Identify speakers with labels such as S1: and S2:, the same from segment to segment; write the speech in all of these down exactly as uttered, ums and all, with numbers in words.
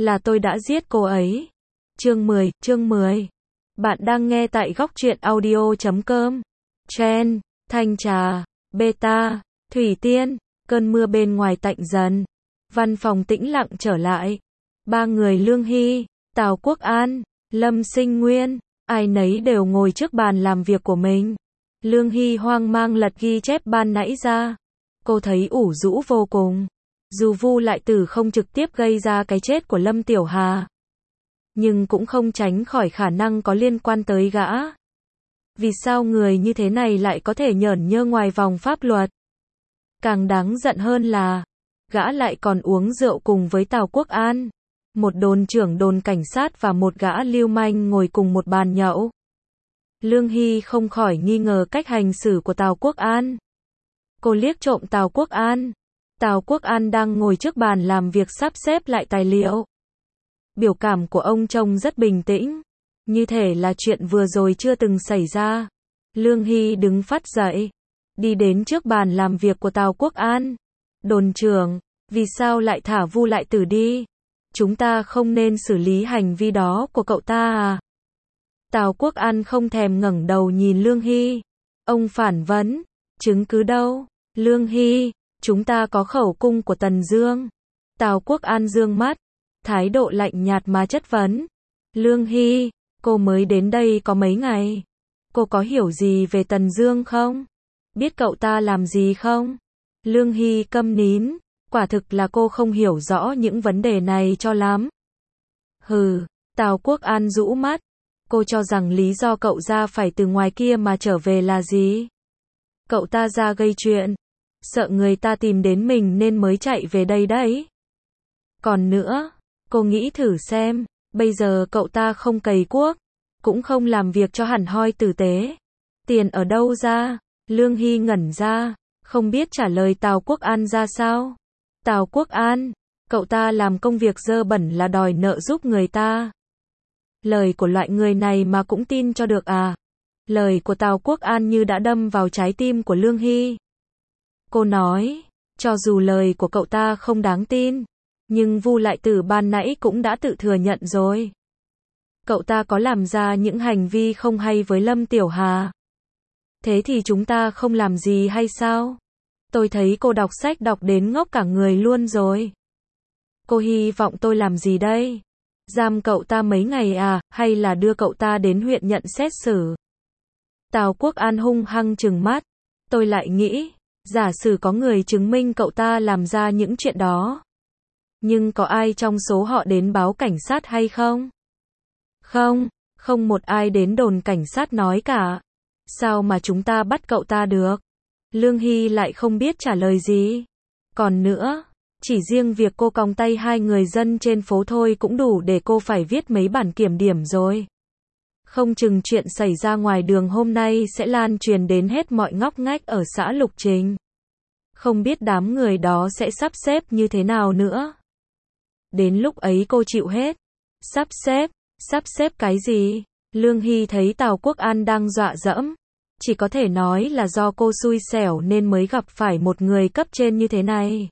S1: là tôi đã giết cô ấy. Chương mười, chương mười. Bạn đang nghe tại góc truyện audio chấm com. Chen, thanh trà, beta, thủy tiên, cơn mưa bên ngoài tạnh dần. Văn phòng tĩnh lặng trở lại. Ba người Lương Hy, Tào Quốc An, Lâm Sinh Nguyên, ai nấy đều ngồi trước bàn làm việc của mình. Lương Hy hoang mang lật ghi chép ban nãy ra. Cô thấy ủ rũ vô cùng. Dù Vu Lại Tử không trực tiếp gây ra cái chết của Lâm Tiểu Hà, nhưng cũng không tránh khỏi khả năng có liên quan tới gã. Vì sao người như thế này lại có thể nhởn nhơ ngoài vòng pháp luật? Càng đáng giận hơn là, gã lại còn uống rượu cùng với Tào Quốc An, một đồn trưởng đồn cảnh sát và một gã lưu manh ngồi cùng một bàn nhậu. Lương Hy không khỏi nghi ngờ cách hành xử của Tào Quốc An. Cô liếc trộm Tào Quốc An. Tào Quốc An đang ngồi trước bàn làm việc sắp xếp lại tài liệu. Biểu cảm của ông trông rất bình tĩnh, như thể là chuyện vừa rồi chưa từng xảy ra. Lương Hy đứng phắt dậy, đi đến trước bàn làm việc của Tào Quốc An. Đồn trưởng, vì sao lại thả Vu Lại Tử đi? Chúng ta không nên xử lý hành vi đó của cậu ta à? Tào Quốc An không thèm ngẩng đầu nhìn Lương Hy. Ông phản vấn, chứng cứ đâu? Lương Hy, chúng ta có khẩu cung của Tần Dương. Tào Quốc An dương mắt, thái độ lạnh nhạt mà chất vấn. Lương Hy, cô mới đến đây có mấy ngày. Cô có hiểu gì về Tần Dương không? Biết cậu ta làm gì không? Lương Hy câm nín, quả thực là cô không hiểu rõ những vấn đề này cho lắm. Hừ, Tào Quốc An rũ mắt. Cô cho rằng lý do cậu ra phải từ ngoài kia mà trở về là gì? Cậu ta ra gây chuyện, sợ người ta tìm đến mình nên mới chạy về đây đấy. Còn nữa, cô nghĩ thử xem, bây giờ cậu ta không cày cuốc, cũng không làm việc cho hẳn hoi tử tế. Tiền ở đâu ra? Lương Hy ngẩn ra, không biết trả lời Tào Quốc An ra sao. Tào Quốc An, cậu ta làm công việc dơ bẩn là đòi nợ giúp người ta. Lời của loại người này mà cũng tin cho được à? Lời của Tào Quốc An như đã đâm vào trái tim của Lương Hy. Cô nói, cho dù lời của cậu ta không đáng tin, nhưng Vu Lại Tử ban nãy cũng đã tự thừa nhận rồi. Cậu ta có làm ra những hành vi không hay với Lâm Tiểu Hà. Thế thì chúng ta không làm gì hay sao? Tôi thấy cô đọc sách đọc đến ngốc cả người luôn rồi. Cô hy vọng tôi làm gì đây? Giam cậu ta mấy ngày à, hay là đưa cậu ta đến huyện nhận xét xử? Tào Quốc An hung hăng trừng mắt. Tôi lại nghĩ, giả sử có người chứng minh cậu ta làm ra những chuyện đó, nhưng có ai trong số họ đến báo cảnh sát hay không? Không, không một ai đến đồn cảnh sát nói cả. Sao mà chúng ta bắt cậu ta được? Lương Hy lại không biết trả lời gì. Còn nữa, chỉ riêng việc cô còng tay hai người dân trên phố thôi cũng đủ để cô phải viết mấy bản kiểm điểm rồi. Không chừng chuyện xảy ra ngoài đường hôm nay sẽ lan truyền đến hết mọi ngóc ngách ở xã Lục Trình. Không biết đám người đó sẽ sắp xếp như thế nào nữa. Đến lúc ấy cô chịu hết. Sắp xếp, sắp xếp cái gì? Lương Hy thấy Tào Quốc An đang dọa dẫm. Chỉ có thể nói là do cô xui xẻo nên mới gặp phải một người cấp trên như thế này.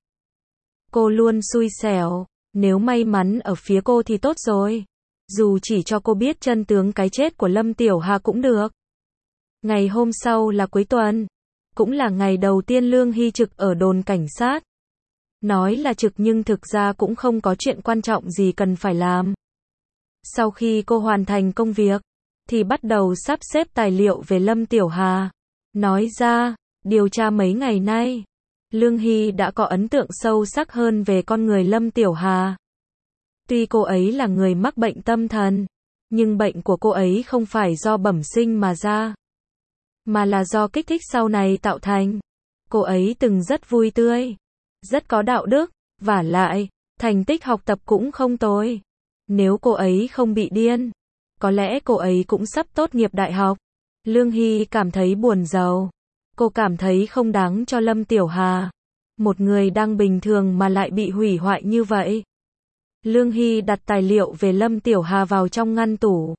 S1: Cô luôn xui xẻo, nếu may mắn ở phía cô thì tốt rồi. Dù chỉ cho cô biết chân tướng cái chết của Lâm Tiểu Hà cũng được. Ngày hôm sau là cuối tuần, cũng là ngày đầu tiên Lương Hy trực ở đồn cảnh sát. Nói là trực nhưng thực ra cũng không có chuyện quan trọng gì cần phải làm. Sau khi cô hoàn thành công việc, thì bắt đầu sắp xếp tài liệu về Lâm Tiểu Hà. Nói ra, điều tra mấy ngày nay, Lương Hy đã có ấn tượng sâu sắc hơn về con người Lâm Tiểu Hà. Tuy cô ấy là người mắc bệnh tâm thần, nhưng bệnh của cô ấy không phải do bẩm sinh mà ra, mà là do kích thích sau này tạo thành. Cô ấy từng rất vui tươi, rất có đạo đức, vả lại, thành tích học tập cũng không tồi. Nếu cô ấy không bị điên, có lẽ cô ấy cũng sắp tốt nghiệp đại học. Lương Hy cảm thấy buồn rầu. Cô cảm thấy không đáng cho Lâm Tiểu Hà, một người đang bình thường mà lại bị hủy hoại như vậy. Lương Hy đặt tài liệu về Lâm Tiểu Hà vào trong ngăn tủ.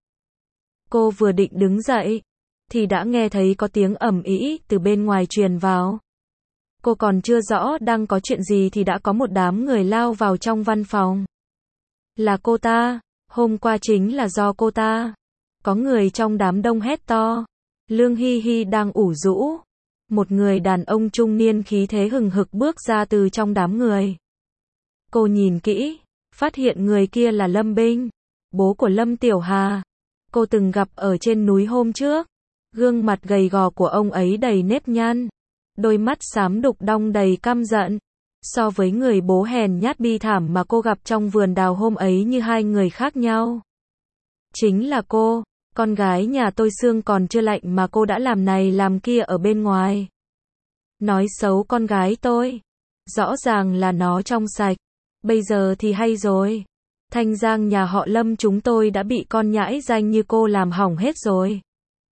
S1: Cô vừa định đứng dậy, thì đã nghe thấy có tiếng ầm ĩ từ bên ngoài truyền vào. Cô còn chưa rõ đang có chuyện gì thì đã có một đám người lao vào trong văn phòng. Là cô ta, hôm qua chính là do cô ta. Có người trong đám đông hét to. Lương Hy Hy đang ủ rũ. Một người đàn ông trung niên khí thế hừng hực bước ra từ trong đám người. Cô nhìn kỹ, phát hiện người kia là Lâm Binh, bố của Lâm Tiểu Hà. Cô từng gặp ở trên núi hôm trước. Gương mặt gầy gò của ông ấy đầy nếp nhăn, đôi mắt xám đục đong đầy căm giận. So với người bố hèn nhát bi thảm mà cô gặp trong vườn đào hôm ấy như hai người khác nhau. Chính là cô, con gái nhà tôi xương còn chưa lạnh mà cô đã làm này làm kia ở bên ngoài. Nói xấu con gái tôi, rõ ràng là nó trong sạch. Bây giờ thì hay rồi. Thanh Giang nhà họ Lâm chúng tôi đã bị con nhãi danh như cô làm hỏng hết rồi.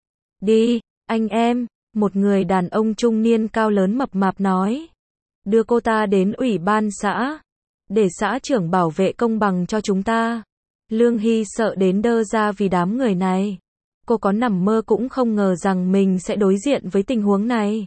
S1: Đi, anh em, một người đàn ông trung niên cao lớn mập mạp nói. Đưa cô ta đến ủy ban xã, để xã trưởng bảo vệ công bằng cho chúng ta. Lương Hy sợ đến đơ ra vì đám người này. Cô có nằm mơ cũng không ngờ rằng mình sẽ đối diện với tình huống này.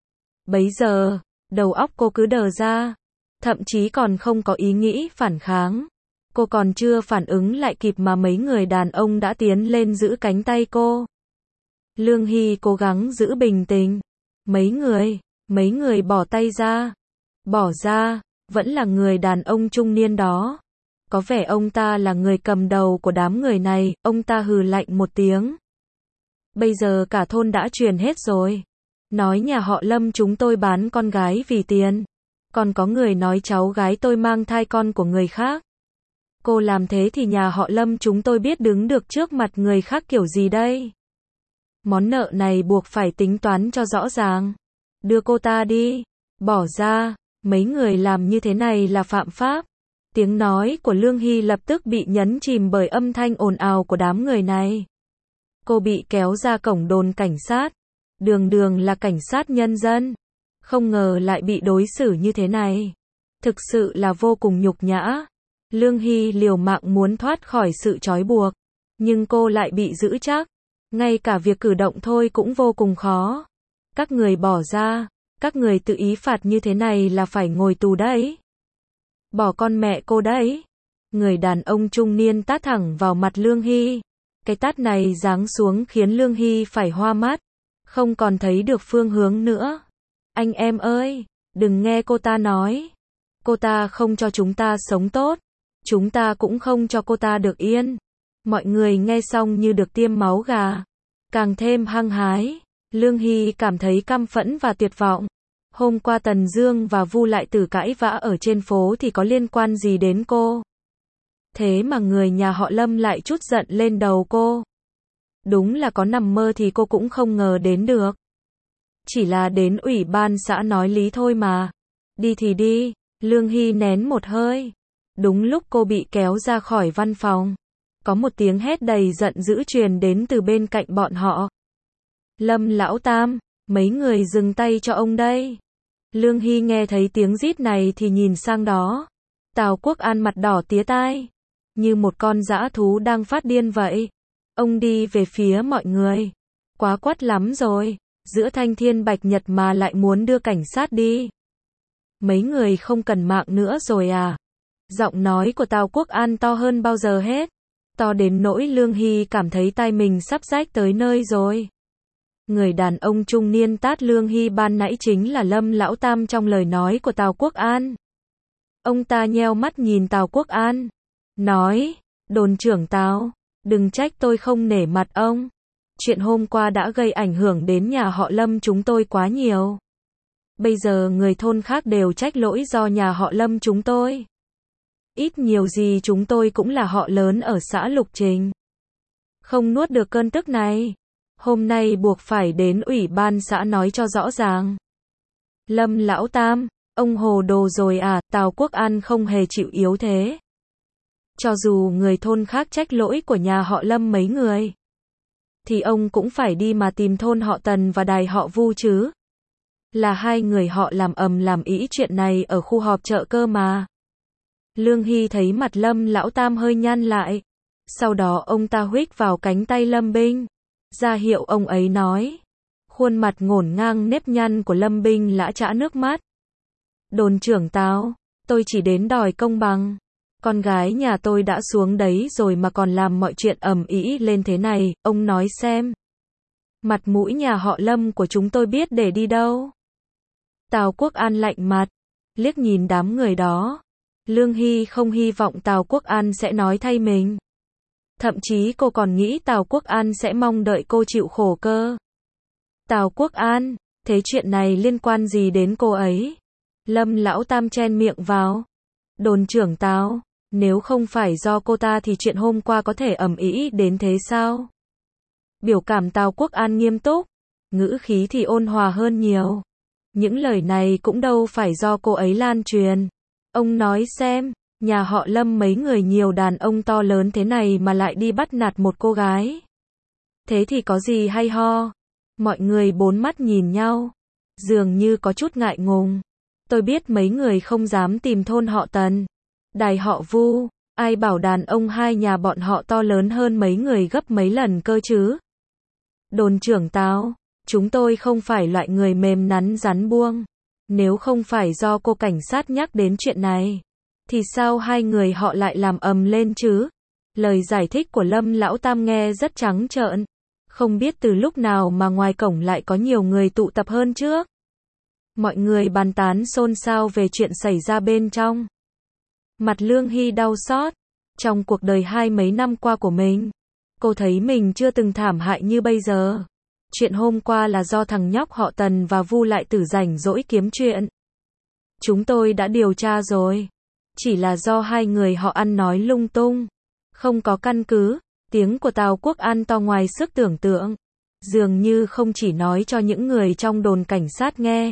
S1: Bấy giờ, đầu óc cô cứ đờ ra, thậm chí còn không có ý nghĩ phản kháng. Cô còn chưa phản ứng lại kịp mà mấy người đàn ông đã tiến lên giữ cánh tay cô. Lương Hy cố gắng giữ bình tĩnh. Mấy người, mấy người bỏ tay ra. Bỏ ra, vẫn là người đàn ông trung niên đó. Có vẻ ông ta là người cầm đầu của đám người này, ông ta hừ lạnh một tiếng. Bây giờ cả thôn đã truyền hết rồi. Nói nhà họ Lâm chúng tôi bán con gái vì tiền. Còn có người nói cháu gái tôi mang thai con của người khác. Cô làm thế thì nhà họ Lâm chúng tôi biết đứng được trước mặt người khác kiểu gì đây? Món nợ này buộc phải tính toán cho rõ ràng. Đưa cô ta đi. Bỏ ra. Mấy người làm như thế này là phạm pháp. Tiếng nói của Lương Hy lập tức bị nhấn chìm bởi âm thanh ồn ào của đám người này. Cô bị kéo ra cổng đồn cảnh sát. Đường đường là cảnh sát nhân dân. Không ngờ lại bị đối xử như thế này. Thực sự là vô cùng nhục nhã. Lương Hy liều mạng muốn thoát khỏi sự trói buộc. Nhưng cô lại bị giữ chắc. Ngay cả việc cử động thôi cũng vô cùng khó. Các người bỏ ra. Các người tự ý phạt như thế này là phải ngồi tù đấy. Bỏ con mẹ cô đấy. Người đàn ông trung niên tát thẳng vào mặt Lương Hy. Cái tát này giáng xuống khiến Lương Hy phải hoa mắt. Không còn thấy được phương hướng nữa. Anh em ơi, đừng nghe cô ta nói. Cô ta không cho chúng ta sống tốt. Chúng ta cũng không cho cô ta được yên. Mọi người nghe xong như được tiêm máu gà. Càng thêm hăng hái. Lương Hy cảm thấy căm phẫn và tuyệt vọng. Hôm qua Tần Dương và Vu Lại Tử cãi vã ở trên phố thì có liên quan gì đến cô? Thế mà người nhà họ Lâm lại trút giận lên đầu cô. Đúng là có nằm mơ thì cô cũng không ngờ đến được. Chỉ là đến ủy ban xã nói lý thôi mà. Đi thì đi. Lương Hy nén một hơi. Đúng lúc cô bị kéo ra khỏi văn phòng, có một tiếng hét đầy giận dữ truyền đến từ bên cạnh bọn họ. Lâm lão tam, mấy người dừng tay cho ông đây. Lương Hy nghe thấy tiếng rít này thì nhìn sang đó. Tào Quốc An mặt đỏ tía tai, như một con dã thú đang phát điên vậy. Ông đi về phía mọi người. Quá quắt lắm rồi, giữa thanh thiên bạch nhật mà lại muốn đưa cảnh sát đi. Mấy người không cần mạng nữa rồi à? Giọng nói của Tào Quốc An to hơn bao giờ hết. To đến nỗi Lương Hy cảm thấy tai mình sắp rách tới nơi rồi. Người đàn ông trung niên tát Lương Hy ban nãy chính là Lâm lão tam trong lời nói của Tào Quốc An. Ông ta nheo mắt nhìn Tào Quốc An, nói, đồn trưởng Tào, đừng trách tôi không nể mặt ông. Chuyện hôm qua đã gây ảnh hưởng đến nhà họ Lâm chúng tôi quá nhiều. Bây giờ người thôn khác đều trách lỗi do nhà họ Lâm chúng tôi. Ít nhiều gì chúng tôi cũng là họ lớn ở xã Lục Trình. Không nuốt được cơn tức này. Hôm nay buộc phải đến ủy ban xã nói cho rõ ràng. Lâm lão tam, ông hồ đồ rồi à? Tào Quốc An không hề chịu yếu thế. Cho dù người thôn khác trách lỗi của nhà họ Lâm mấy người, thì ông cũng phải đi mà tìm thôn họ Tần và đài họ Vu chứ. Là hai người họ làm ầm làm ĩ chuyện này ở khu họp chợ cơ mà. Lương Hy thấy mặt Lâm lão tam hơi nhăn lại. Sau đó ông ta huých vào cánh tay Lâm Binh, ra hiệu ông ấy nói. Khuôn mặt ngổn ngang nếp nhăn của Lâm Binh lã chã nước mắt. Đồn trưởng Tào, tôi chỉ đến đòi công bằng. Con gái nhà tôi đã xuống đấy rồi mà còn làm mọi chuyện ầm ĩ lên thế này, ông nói xem. Mặt mũi nhà họ Lâm của chúng tôi biết để đi đâu. Tào Quốc An lạnh mặt, liếc nhìn đám người đó. Lương Hy không hy vọng Tào Quốc An sẽ nói thay mình. Thậm chí cô còn nghĩ Tào Quốc An sẽ mong đợi cô chịu khổ cơ. Tào Quốc An, thế chuyện này liên quan gì đến cô ấy? Lâm Lão Tam chen miệng vào. Đồn trưởng Tào, nếu không phải do cô ta thì chuyện hôm qua có thể ầm ĩ đến thế sao? Biểu cảm Tào Quốc An nghiêm túc, ngữ khí thì ôn hòa hơn nhiều. Những lời này cũng đâu phải do cô ấy lan truyền. Ông nói xem, nhà họ Lâm mấy người nhiều đàn ông to lớn thế này mà lại đi bắt nạt một cô gái. Thế thì có gì hay ho? Mọi người bốn mắt nhìn nhau, dường như có chút ngại ngùng. Tôi biết mấy người không dám tìm thôn họ Tần, đài họ Vu, ai bảo đàn ông hai nhà bọn họ to lớn hơn mấy người gấp mấy lần cơ chứ. Đồn trưởng Tào, chúng tôi không phải loại người mềm nắn rắn buông. Nếu không phải do cô cảnh sát nhắc đến chuyện này, thì sao hai người họ lại làm ầm lên chứ? Lời giải thích của Lâm Lão Tam nghe rất trắng trợn. Không biết từ lúc nào mà ngoài cổng lại có nhiều người tụ tập hơn trước. Mọi người bàn tán xôn xao về chuyện xảy ra bên trong. Mặt Lương Hy đau xót. Trong cuộc đời hai mấy năm qua của mình, cô thấy mình chưa từng thảm hại như bây giờ. Chuyện hôm qua là do thằng nhóc họ Tần và Vu lại tử rảnh rỗi kiếm chuyện. Chúng tôi đã điều tra rồi. Chỉ là do hai người họ ăn nói lung tung, không có căn cứ. Tiếng của Tào Quốc An to ngoài sức tưởng tượng. Dường như không chỉ nói cho những người trong đồn cảnh sát nghe.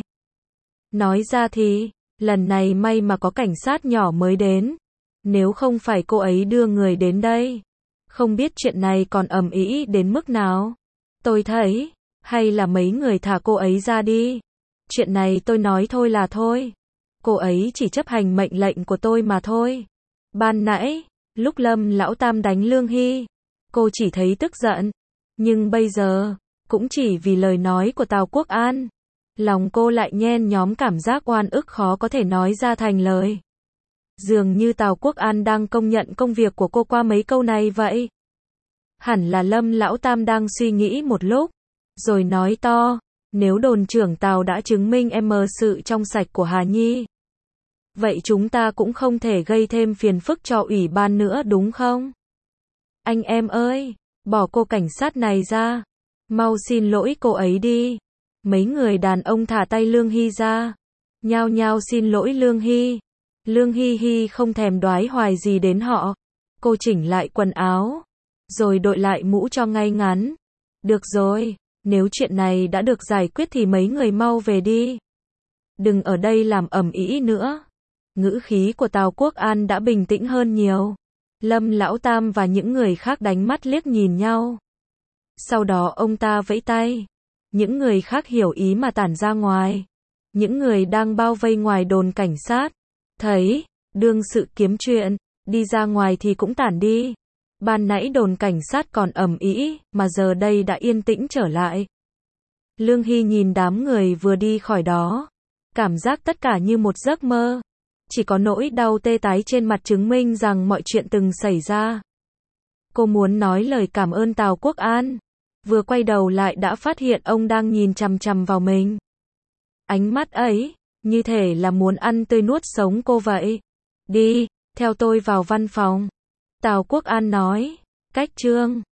S1: Nói ra thì, lần này may mà có cảnh sát nhỏ mới đến. Nếu không phải cô ấy đưa người đến đây, không biết chuyện này còn ầm ĩ đến mức nào. Tôi thấy, hay là mấy người thả cô ấy ra đi. Chuyện này tôi nói thôi là thôi. Cô ấy chỉ chấp hành mệnh lệnh của tôi mà thôi. Ban nãy, lúc Lâm Lão Tam đánh Lương Hy, cô chỉ thấy tức giận. Nhưng bây giờ, cũng chỉ vì lời nói của Tào Quốc An, lòng cô lại nhen nhóm cảm giác oan ức khó có thể nói ra thành lời. Dường như Tào Quốc An đang công nhận công việc của cô qua mấy câu này vậy. Hẳn là Lâm Lão Tam đang suy nghĩ một lúc, rồi nói to, nếu đồn trưởng Tào đã chứng minh em sự trong sạch của Hà Nhi, vậy chúng ta cũng không thể gây thêm phiền phức cho ủy ban nữa đúng không? Anh em ơi, bỏ cô cảnh sát này ra, mau xin lỗi cô ấy đi. Mấy người đàn ông thả tay Lương Hy ra, nhao nhao xin lỗi Lương Hy. Lương Hy Hy không thèm đoái hoài gì đến họ. Cô chỉnh lại quần áo, rồi đội lại mũ cho ngay ngắn. Được rồi, nếu chuyện này đã được giải quyết thì mấy người mau về đi. Đừng ở đây làm ầm ĩ nữa. Ngữ khí của Tào Quốc An đã bình tĩnh hơn nhiều. Lâm Lão Tam và những người khác đánh mắt liếc nhìn nhau. Sau đó ông ta vẫy tay. Những người khác hiểu ý mà tản ra ngoài. Những người đang bao vây ngoài đồn cảnh sát thấy, đương sự kiếm chuyện, đi ra ngoài thì cũng tản đi. Ban nãy đồn cảnh sát còn ầm ĩ, mà giờ đây đã yên tĩnh trở lại. Lương Hy nhìn đám người vừa đi khỏi đó, cảm giác tất cả như một giấc mơ. Chỉ có nỗi đau tê tái trên mặt chứng minh rằng mọi chuyện từng xảy ra. Cô muốn nói lời cảm ơn Tào Quốc An, vừa quay đầu lại đã phát hiện ông đang nhìn chằm chằm vào mình. Ánh mắt ấy, như thể là muốn ăn tươi nuốt sống cô vậy. Đi, theo tôi vào văn phòng. Tào Quốc An nói, cách chương.